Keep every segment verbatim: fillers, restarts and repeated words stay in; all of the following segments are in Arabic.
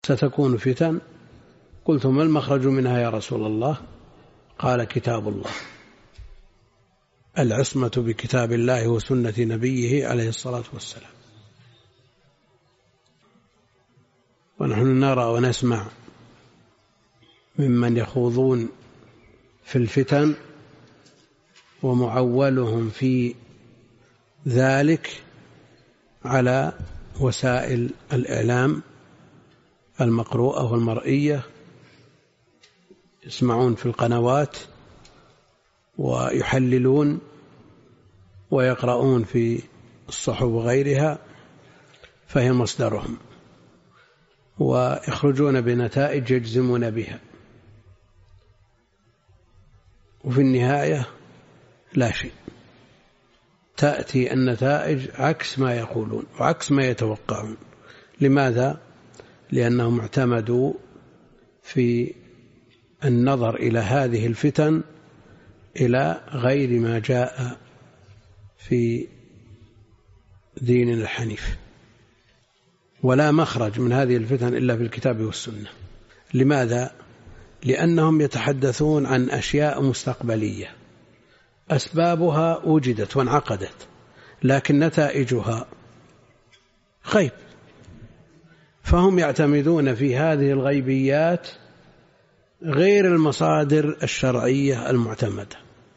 ستكون فتن. قلت ما المخرج منها يا رسول الله؟ قال كتاب الله، العصمة بكتاب الله وسنة نبيه عليه الصلاة والسلام. ونحن نرى ونسمع ممن يخوضون في الفتن ومعولهم في ذلك على وسائل الإعلام المقروءة والمرئية، يسمعون في القنوات ويحللون ويقرؤون في الصحف وغيرها، فهي مصدرهم، ويخرجون بنتائج يجزمون بها، وفي النهاية لا شيء، تأتي النتائج عكس ما يقولون وعكس ما يتوقعون. لماذا؟ لأنهم اعتمدوا في النظر إلى هذه الفتن إلى غير ما جاء في ديننا الحنيف. ولا مخرج من هذه الفتن إلا بالكتاب والسنة. لماذا؟ لأنهم يتحدثون عن أشياء مستقبلية أسبابها وجدت وانعقدت، لكن نتائجها غيب، فهم يعتمدون في هذه الغيبيات غير المصادر الشرعية المعتمدة.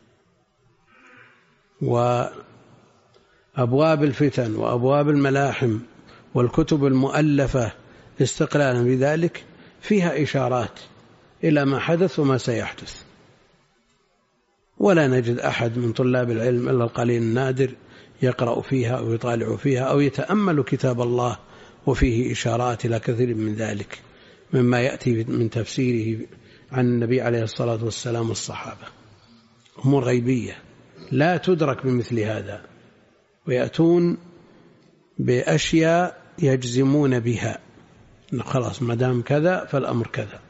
وأبواب الفتن وأبواب الملاحم والكتب المؤلفة استقلالا بذلك فيها إشارات إلى ما حدث وما سيحدث، ولا نجد أحد من طلاب العلم إلا القليل النادر يقرأ فيها أو يطالع فيها أو يتأمل كتاب الله وفيه إشارات إلى كثير من ذلك مما يأتي من تفسيره عن النبي عليه الصلاة والسلام والصحابة. أمور غيبية لا تدرك بمثل هذا، ويأتون بأشياء يجزمون بها، خلاص ما دام كذا فالأمر كذا.